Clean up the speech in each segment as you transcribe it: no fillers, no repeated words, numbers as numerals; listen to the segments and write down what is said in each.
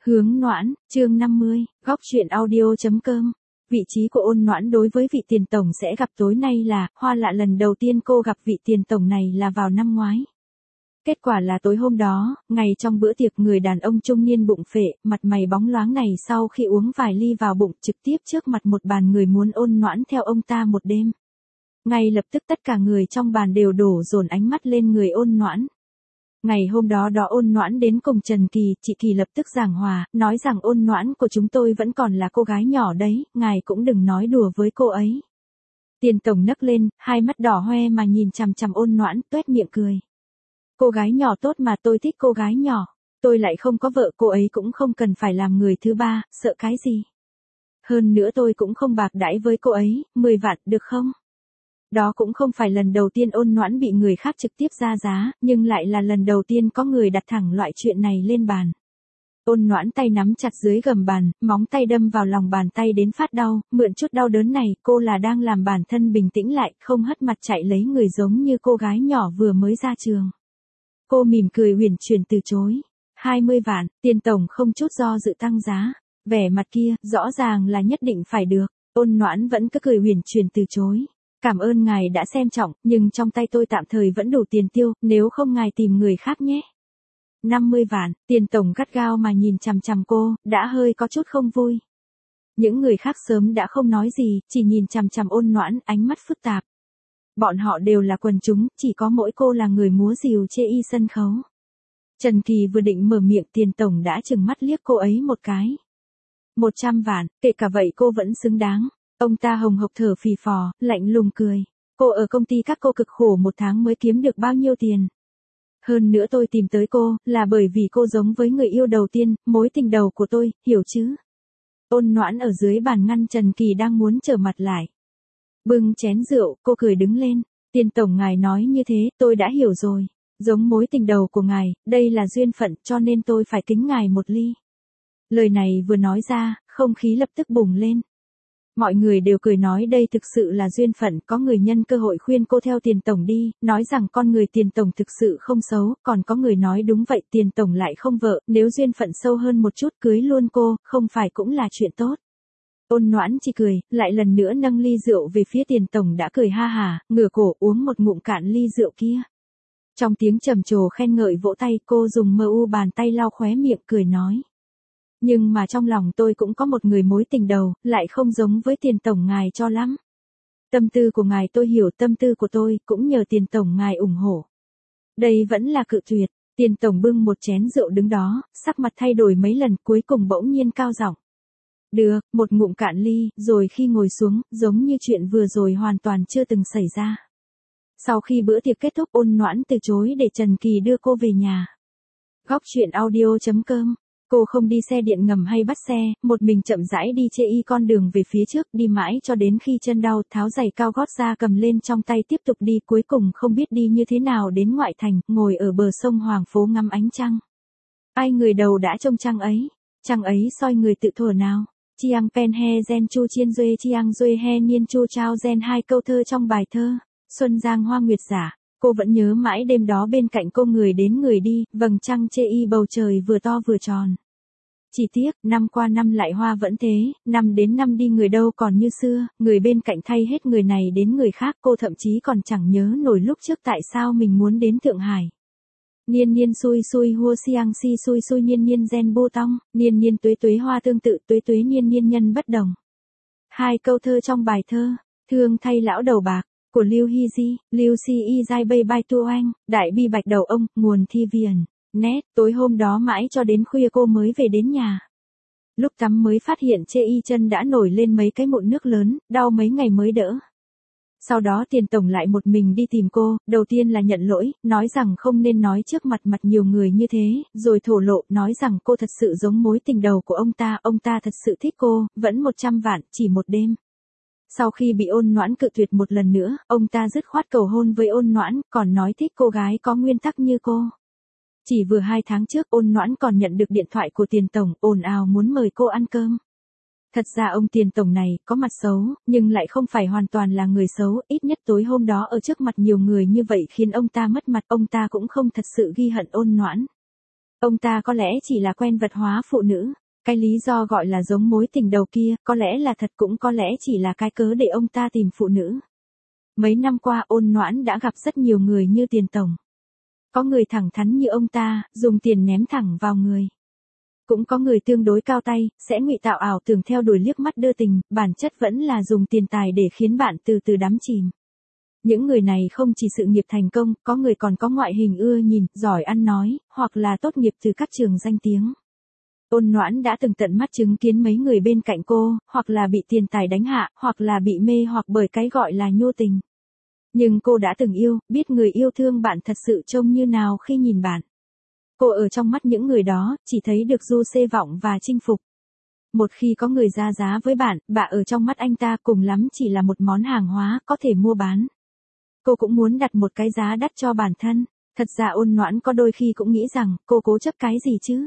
Hướng Noãn, chương 50, góc truyện audio.com. Vị trí của Ôn Noãn đối với vị tiền tổng sẽ gặp tối nay là, hoa lạ lần đầu tiên cô gặp vị tiền tổng này là vào năm ngoái. Kết quả là tối hôm đó, ngày trong bữa tiệc người đàn ông trung niên bụng phệ, mặt mày bóng loáng này sau khi uống vài ly vào bụng trực tiếp trước mặt một bàn người muốn Ôn Noãn theo ông ta một đêm. Ngay lập tức tất cả người trong bàn đều đổ dồn ánh mắt lên người Ôn Noãn. Ngày hôm đó Ôn Noãn đến cùng Trần Kỳ, chị Kỳ lập tức giảng hòa, nói rằng Ôn Noãn của chúng tôi vẫn còn là cô gái nhỏ đấy, ngài cũng đừng nói đùa với cô ấy. Tiền tổng nấc lên, hai mắt đỏ hoe mà nhìn chằm chằm Ôn Noãn, tuét miệng cười. Cô gái nhỏ tốt mà, tôi thích cô gái nhỏ, tôi lại không có vợ, cô ấy cũng không cần phải làm người thứ ba, sợ cái gì. Hơn nữa tôi cũng không bạc đãi với cô ấy, 10 vạn được không? Đó cũng không phải lần đầu tiên Ôn Noãn bị người khác trực tiếp ra giá, nhưng lại là lần đầu tiên có người đặt thẳng loại chuyện này lên bàn. Ôn Noãn tay nắm chặt dưới gầm bàn, móng tay đâm vào lòng bàn tay đến phát đau, mượn chút đau đớn này, cô là đang làm bản thân bình tĩnh lại, không hất mặt chạy lấy người giống như cô gái nhỏ vừa mới ra trường. Cô mỉm cười huyền chuyển từ chối. 20 vạn, tiền tổng không chút do dự tăng giá. Vẻ mặt kia, rõ ràng là nhất định phải được. Ôn Noãn vẫn cứ cười huyền chuyển từ chối. Cảm ơn ngài đã xem trọng, nhưng trong tay tôi tạm thời vẫn đủ tiền tiêu, nếu không ngài tìm người khác nhé. 50 vạn, tiền tổng gắt gao mà nhìn chằm chằm cô, đã hơi có chút không vui. Những người khác sớm đã không nói gì, chỉ nhìn chằm chằm Ôn Noãn, ánh mắt phức tạp. Bọn họ đều là quần chúng, chỉ có mỗi cô là người múa rìu chê y sân khấu. Trần Kỳ vừa định mở miệng, tiền tổng đã trừng mắt liếc cô ấy một cái. 100 vạn, kể cả vậy cô vẫn xứng đáng. Ông ta hồng hộc thở phì phò, lạnh lùng cười. Cô ở công ty các cô cực khổ một tháng mới kiếm được bao nhiêu tiền. Hơn nữa tôi tìm tới cô, là bởi vì cô giống với người yêu đầu tiên, mối tình đầu của tôi, hiểu chứ? Ôn Noãn ở dưới bàn ngăn Trần Kỳ đang muốn trở mặt lại. Bưng chén rượu, cô cười đứng lên. Tiền tổng ngài nói như thế, tôi đã hiểu rồi. Giống mối tình đầu của ngài, đây là duyên phận, cho nên tôi phải kính ngài một ly. Lời này vừa nói ra, không khí lập tức bùng lên. Mọi người đều cười nói đây thực sự là duyên phận, có người nhân cơ hội khuyên cô theo tiền tổng đi, nói rằng con người tiền tổng thực sự không xấu, còn có người nói đúng vậy, tiền tổng lại không vợ, nếu duyên phận sâu hơn một chút cưới luôn cô, không phải cũng là chuyện tốt. Ôn Noãn chỉ cười, lại lần nữa nâng ly rượu về phía tiền tổng đã cười ha hà, ngửa cổ uống một ngụm cạn ly rượu kia. Trong tiếng trầm trồ khen ngợi vỗ tay, cô dùng bàn tay lau khóe miệng cười nói. Nhưng mà trong lòng tôi cũng có một người mối tình đầu, lại không giống với tiền tổng ngài cho lắm. Tâm tư của ngài tôi hiểu, tâm tư của tôi cũng nhờ tiền tổng ngài ủng hộ. Đây vẫn là cự tuyệt. Tiền tổng bưng một chén rượu đứng đó, sắc mặt thay đổi mấy lần, cuối cùng bỗng nhiên cao giọng. Được, một ngụm cạn ly, rồi khi ngồi xuống, giống như chuyện vừa rồi hoàn toàn chưa từng xảy ra. Sau khi bữa tiệc kết thúc, Ôn Noãn từ chối để Trần Kỳ đưa cô về nhà. Góc truyện audio.com. Cô không đi xe điện ngầm hay bắt xe, một mình chậm rãi đi chê y con đường về phía trước, đi mãi cho đến khi chân đau, tháo giày cao gót ra cầm lên trong tay tiếp tục đi, cuối cùng không biết đi như thế nào đến ngoại thành, ngồi ở bờ sông Hoàng Phố ngắm ánh trăng. Ai người đầu đã trông trăng ấy soi người tự thuở nào. Chiang pen he gen chu chiên duê chiang duê he niên chu trao gen, hai câu thơ trong bài thơ, Xuân Giang Hoa Nguyệt Giả. Cô vẫn nhớ mãi đêm đó bên cạnh cô người đến người đi, vầng trăng chê y bầu trời vừa to vừa tròn. Chỉ tiếc, năm qua năm lại hoa vẫn thế, năm đến năm đi người đâu còn như xưa, người bên cạnh thay hết người này đến người khác, cô thậm chí còn chẳng nhớ nổi lúc trước tại sao mình muốn đến Thượng Hải. Niên niên xui xui hua xiang si xui xui niên niên gen bô tong, niên niên tuế tuế hoa tương tự tuế tuế niên niên nhân bất đồng. Hai câu thơ trong bài thơ, thương thay lão đầu bạc, của Lưu Hy Di, Lưu Si Y Giai Bay Bai Tu Anh, đại bi bạch đầu ông, nguồn thi viền. Nét, tối hôm đó mãi cho đến khuya cô mới về đến nhà. Lúc tắm mới phát hiện chê y chân đã nổi lên mấy cái mụn nước lớn, đau mấy ngày mới đỡ. Sau đó tiền tổng lại một mình đi tìm cô, đầu tiên là nhận lỗi, nói rằng không nên nói trước mặt nhiều người như thế, rồi thổ lộ, nói rằng cô thật sự giống mối tình đầu của ông ta thật sự thích cô, vẫn 100 vạn, chỉ một đêm. Sau khi bị Ôn Noãn cự tuyệt một lần nữa, ông ta dứt khoát cầu hôn với Ôn Noãn, còn nói thích cô gái có nguyên tắc như cô. Chỉ vừa 2 tháng trước, Ôn Noãn còn nhận được điện thoại của tiền tổng, ồn ào muốn mời cô ăn cơm. Thật ra ông tiền tổng này, có mặt xấu, nhưng lại không phải hoàn toàn là người xấu, ít nhất tối hôm đó ở trước mặt nhiều người như vậy khiến ông ta mất mặt, ông ta cũng không thật sự ghi hận Ôn Noãn. Ông ta có lẽ chỉ là quen vật hóa phụ nữ. Cái lý do gọi là giống mối tình đầu kia, có lẽ là thật cũng có lẽ chỉ là cái cớ để ông ta tìm phụ nữ. Mấy năm qua Ôn Noãn đã gặp rất nhiều người như Tiền Tổng. Có người thẳng thắn như ông ta, dùng tiền ném thẳng vào người. Cũng có người tương đối cao tay, sẽ ngụy tạo ảo tưởng theo đuổi liếc mắt đưa tình, bản chất vẫn là dùng tiền tài để khiến bạn từ từ đắm chìm. Những người này không chỉ sự nghiệp thành công, có người còn có ngoại hình ưa nhìn, giỏi ăn nói, hoặc là tốt nghiệp từ các trường danh tiếng. Ôn Noãn đã từng tận mắt chứng kiến mấy người bên cạnh cô, hoặc là bị tiền tài đánh hạ, hoặc là bị mê hoặc bởi cái gọi là nhô tình. Nhưng cô đã từng yêu, biết người yêu thương bạn thật sự trông như nào khi nhìn bạn. Cô ở trong mắt những người đó, chỉ thấy được du xê vọng và chinh phục. Một khi có người ra giá với bạn, bạn ở trong mắt anh ta cùng lắm chỉ là một món hàng hóa có thể mua bán. Cô cũng muốn đặt một cái giá đắt cho bản thân. Thật ra Ôn Noãn có đôi khi cũng nghĩ rằng, cô cố chấp cái gì chứ?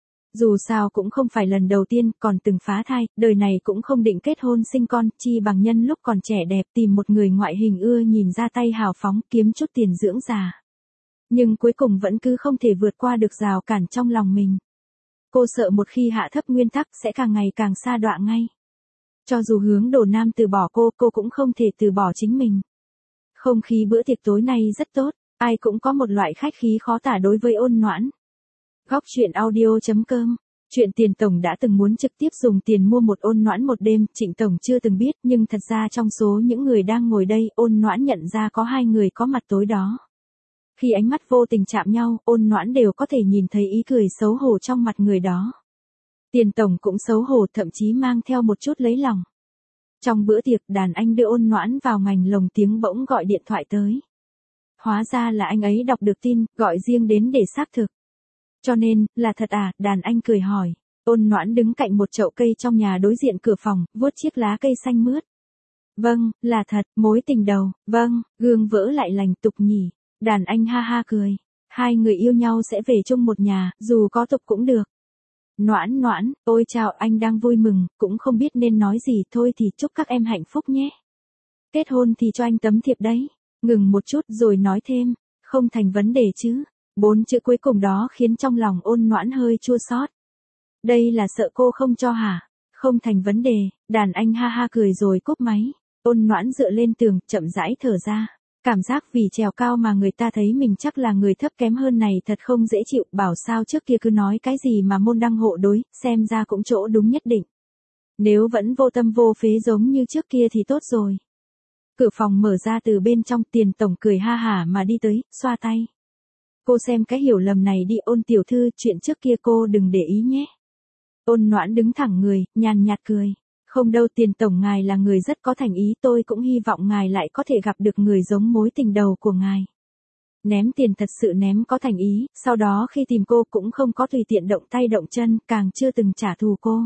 Dù sao cũng không phải lần đầu tiên, còn từng phá thai, đời này cũng không định kết hôn sinh con, chi bằng nhân lúc còn trẻ đẹp tìm một người ngoại hình ưa nhìn ra tay hào phóng kiếm chút tiền dưỡng già. Nhưng cuối cùng vẫn cứ không thể vượt qua được rào cản trong lòng mình. Cô sợ một khi hạ thấp nguyên tắc sẽ càng ngày càng sa đọa ngay. Cho dù hướng Đồ Nam từ bỏ cô cũng không thể từ bỏ chính mình. Không khí bữa tiệc tối nay rất tốt, ai cũng có một loại khách khí khó tả đối với Ôn Noãn. Góc truyện audio.com. Chuyện Tiền Tổng đã từng muốn trực tiếp dùng tiền mua một Ôn Noãn một đêm, Trịnh Tổng chưa từng biết, nhưng thật ra trong số những người đang ngồi đây, Ôn Noãn nhận ra có hai người có mặt tối đó. Khi ánh mắt vô tình chạm nhau, Ôn Noãn đều có thể nhìn thấy ý cười xấu hổ trong mặt người đó. Tiền Tổng cũng xấu hổ, thậm chí mang theo một chút lấy lòng. Trong bữa tiệc, đàn anh đưa Ôn Noãn vào ngành lồng tiếng bỗng gọi điện thoại tới. Hóa ra là anh ấy đọc được tin, gọi riêng đến để xác thực. Cho nên, là thật à, đàn anh cười hỏi. Ôn Noãn đứng cạnh một chậu cây trong nhà đối diện cửa phòng, vuốt chiếc lá cây xanh mướt. Vâng, là thật, mối tình đầu, vâng, gương vỡ lại lành tục nhỉ. Đàn anh ha ha cười. Hai người yêu nhau sẽ về chung một nhà, dù có tục cũng được. Noãn, ôi chào, anh đang vui mừng, cũng không biết nên nói gì, thôi thì chúc các em hạnh phúc nhé. Kết hôn thì cho anh tấm thiệp đấy. Ngừng một chút rồi nói thêm, không thành vấn đề chứ. 4 chữ cuối cùng đó khiến trong lòng Ôn Noãn hơi chua xót. Đây là sợ cô không cho hả? Không thành vấn đề, đàn anh ha ha cười rồi cúp máy. Ôn Noãn dựa lên tường, chậm rãi thở ra. Cảm giác vì trèo cao mà người ta thấy mình chắc là người thấp kém hơn này thật không dễ chịu, bảo sao trước kia cứ nói cái gì mà môn đăng hộ đối, xem ra cũng chỗ đúng nhất định. Nếu vẫn vô tâm vô phế giống như trước kia thì tốt rồi. Cửa phòng mở ra từ bên trong, Tiền Tổng cười ha hả mà đi tới, xoa tay. Cô xem cái hiểu lầm này đi Ôn tiểu thư, chuyện trước kia cô đừng để ý nhé. Ôn Noãn đứng thẳng người, nhàn nhạt cười. Không đâu Tiền Tổng, ngài là người rất có thành ý, tôi cũng hy vọng ngài lại có thể gặp được người giống mối tình đầu của ngài. Ném tiền thật sự ném có thành ý, sau đó khi tìm cô cũng không có tùy tiện động tay động chân, càng chưa từng trả thù cô.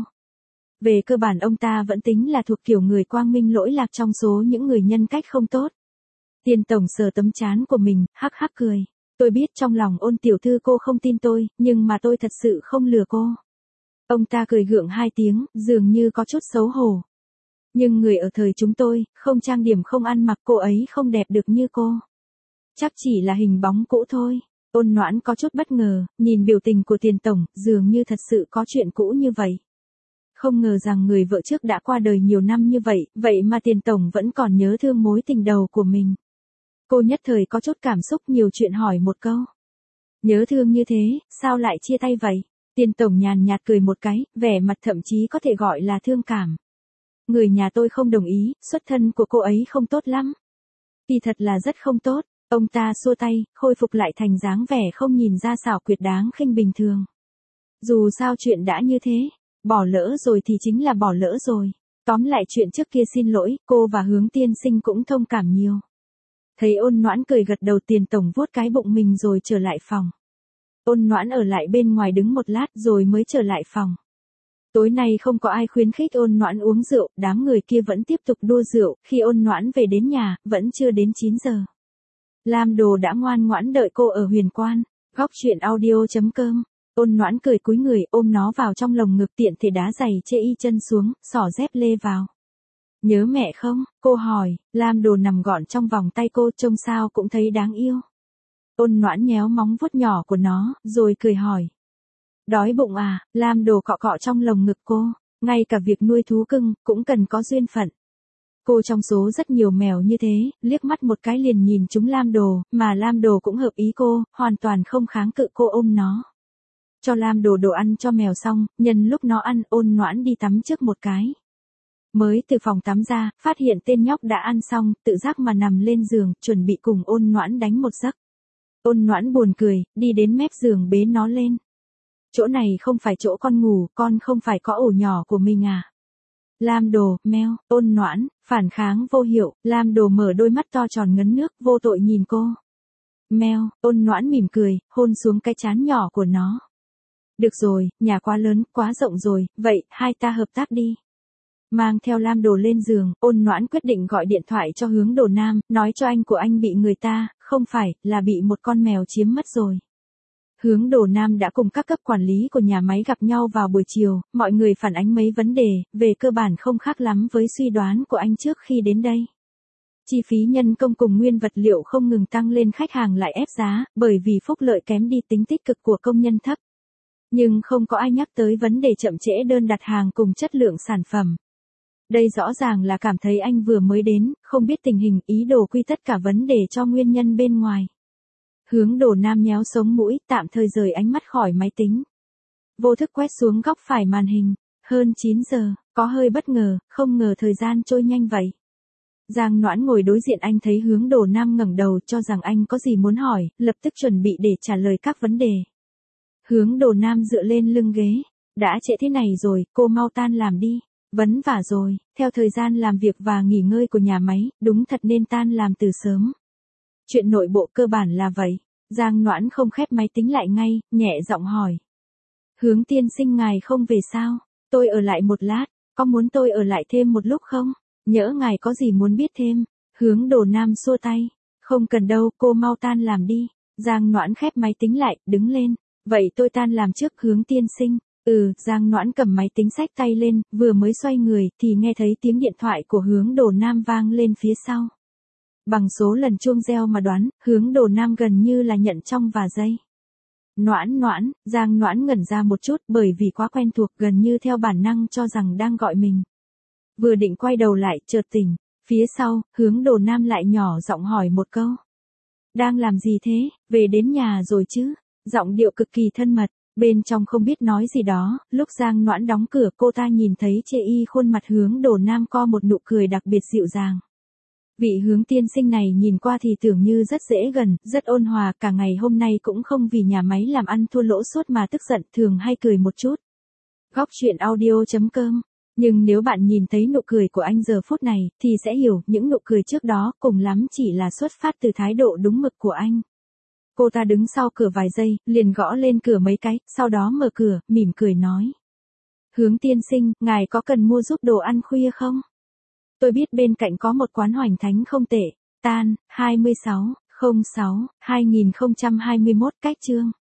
Về cơ bản ông ta vẫn tính là thuộc kiểu người quang minh lỗi lạc trong số những người nhân cách không tốt. Tiền Tổng sờ tấm trán của mình, hắc hắc cười. Tôi biết trong lòng Ôn tiểu thư cô không tin tôi, nhưng mà tôi thật sự không lừa cô. Ông ta cười gượng 2 tiếng, dường như có chút xấu hổ. Nhưng người ở thời chúng tôi, không trang điểm không ăn mặc, cô ấy không đẹp được như cô. Chắc chỉ là hình bóng cũ thôi. Ôn Noãn có chút bất ngờ, nhìn biểu tình của Tiền Tổng, dường như thật sự có chuyện cũ như vậy. Không ngờ rằng người vợ trước đã qua đời nhiều năm như vậy, vậy mà Tiền Tổng vẫn còn nhớ thương mối tình đầu của mình. Cô nhất thời có chút cảm xúc, nhiều chuyện hỏi một câu. Nhớ thương như thế, sao lại chia tay vậy? Tiền Tổng nhàn nhạt cười một cái, vẻ mặt thậm chí có thể gọi là thương cảm. Người nhà tôi không đồng ý, xuất thân của cô ấy không tốt lắm. Kỳ thật là rất không tốt. Ông ta xua tay, khôi phục lại thành dáng vẻ không nhìn ra xảo quyệt đáng khinh bình thường. Dù sao chuyện đã như thế, bỏ lỡ rồi thì chính là bỏ lỡ rồi. Tóm lại chuyện trước kia xin lỗi, cô và Hướng tiên sinh cũng thông cảm nhiều. Thấy Ôn Noãn cười gật đầu, Tiền Tổng vuốt cái bụng mình rồi trở lại phòng. Ôn Noãn ở lại bên ngoài đứng một lát rồi mới trở lại phòng. Tối nay không có ai khuyến khích Ôn Noãn uống rượu, đám người kia vẫn tiếp tục đua rượu, khi Ôn Noãn về đến nhà, vẫn chưa đến 9 giờ. Lam Đồ đã ngoan ngoãn đợi cô ở Huyền Quan. Góc truyện audio.com. Ôn Noãn cười cúi người ôm nó vào trong lồng ngực, tiện thể đá giày chê y chân xuống, xỏ dép lê vào. Nhớ mẹ không? Cô hỏi. Lam Đồ nằm gọn trong vòng tay cô, trông sao cũng thấy đáng yêu. Ôn Noãn nhéo móng vuốt nhỏ của nó, rồi cười hỏi. Đói bụng à, Lam Đồ cọ cọ trong lồng ngực cô, ngay cả việc nuôi thú cưng, cũng cần có duyên phận. Cô trong số rất nhiều mèo như thế, liếc mắt một cái liền nhìn chúng Lam Đồ, mà Lam Đồ cũng hợp ý cô, hoàn toàn không kháng cự cô ôm nó. Cho Lam Đồ đồ ăn cho mèo xong, nhân lúc nó ăn, Ôn Noãn đi tắm trước một cái. Mới từ phòng tắm ra, phát hiện tên nhóc đã ăn xong, tự giác mà nằm lên giường, chuẩn bị cùng Ôn Noãn đánh một giấc. Ôn Noãn buồn cười, đi đến mép giường bế nó lên. Chỗ này không phải chỗ con ngủ, con không phải có ổ nhỏ của mình à? Lam Đồ, meo, Ôn Noãn, phản kháng vô hiệu, Lam Đồ mở đôi mắt to tròn ngấn nước, vô tội nhìn cô. Meo, Ôn Noãn mỉm cười, hôn xuống cái trán nhỏ của nó. Được rồi, nhà quá lớn, quá rộng rồi, vậy, hai ta hợp tác đi. Mang theo Lam Đồ lên giường, Ôn Noãn quyết định gọi điện thoại cho Hướng Đồ Nam, nói cho anh của anh bị người ta, không phải, là bị một con mèo chiếm mất rồi. Hướng Đồ Nam đã cùng các cấp quản lý của nhà máy gặp nhau vào buổi chiều, mọi người phản ánh mấy vấn đề, về cơ bản không khác lắm với suy đoán của anh trước khi đến đây. Chi phí nhân công cùng nguyên vật liệu không ngừng tăng lên, khách hàng lại ép giá, bởi vì phúc lợi kém đi, tính tích cực của công nhân thấp. Nhưng không có ai nhắc tới vấn đề chậm trễ đơn đặt hàng cùng chất lượng sản phẩm. Đây rõ ràng là cảm thấy anh vừa mới đến, không biết tình hình, ý đồ quy tất cả vấn đề cho nguyên nhân bên ngoài. Hướng Đồ Nam nhéo sống mũi, tạm thời rời ánh mắt khỏi máy tính. Vô thức quét xuống góc phải màn hình. Hơn 9 giờ, có hơi bất ngờ, không ngờ thời gian trôi nhanh vậy. Giang Noãn ngồi đối diện anh thấy Hướng Đồ Nam ngẩng đầu, cho rằng anh có gì muốn hỏi, lập tức chuẩn bị để trả lời các vấn đề. Hướng Đồ Nam dựa lên lưng ghế. Đã trễ thế này rồi, cô mau tan làm đi. Vấn vả rồi, theo thời gian làm việc và nghỉ ngơi của nhà máy, đúng thật nên tan làm từ sớm. Chuyện nội bộ cơ bản là vậy. Giang Noãn không khép máy tính lại ngay, nhẹ giọng hỏi. Hướng tiên sinh ngài không về sao? Tôi ở lại một lát, có muốn tôi ở lại thêm một lúc không? Nhỡ ngài có gì muốn biết thêm? Hướng Đồ Nam xua tay. Không cần đâu, cô mau tan làm đi. Giang Noãn khép máy tính lại, đứng lên. Vậy tôi tan làm trước, Hướng tiên sinh. Giang Noãn cầm máy tính xách tay lên, vừa mới xoay người thì nghe thấy tiếng điện thoại của Hướng Đồ Nam vang lên phía sau. Bằng số lần chuông reo mà đoán, Hướng Đồ Nam gần như là nhận trong vài giây. Noãn, Giang Noãn ngẩn ra một chút, bởi vì quá quen thuộc, gần như theo bản năng cho rằng đang gọi mình. Vừa định quay đầu lại, chợt tỉnh. Phía sau, Hướng Đồ Nam lại nhỏ giọng hỏi một câu. Đang làm gì thế, về đến nhà rồi chứ? Giọng điệu cực kỳ thân mật. Bên trong không biết nói gì đó, lúc Giang Noãn đóng cửa, cô ta nhìn thấy chê y khuôn mặt Hướng Đồ Nam co một nụ cười đặc biệt dịu dàng. Vị Hướng tiên sinh này nhìn qua thì tưởng như rất dễ gần, rất ôn hòa, cả ngày hôm nay cũng không vì nhà máy làm ăn thua lỗ suốt mà tức giận, thường hay cười một chút. Góc chuyện audio.com. Nhưng nếu bạn nhìn thấy nụ cười của anh giờ phút này, thì sẽ hiểu những nụ cười trước đó cùng lắm chỉ là xuất phát từ thái độ đúng mực của anh. Cô ta đứng sau cửa vài giây, liền gõ lên cửa mấy cái, sau đó mở cửa, mỉm cười nói. Hướng tiên sinh, ngài có cần mua giúp đồ ăn khuya không? Tôi biết bên cạnh có một quán hoành thánh không tệ. Tan, 26/06/2021 cách chương.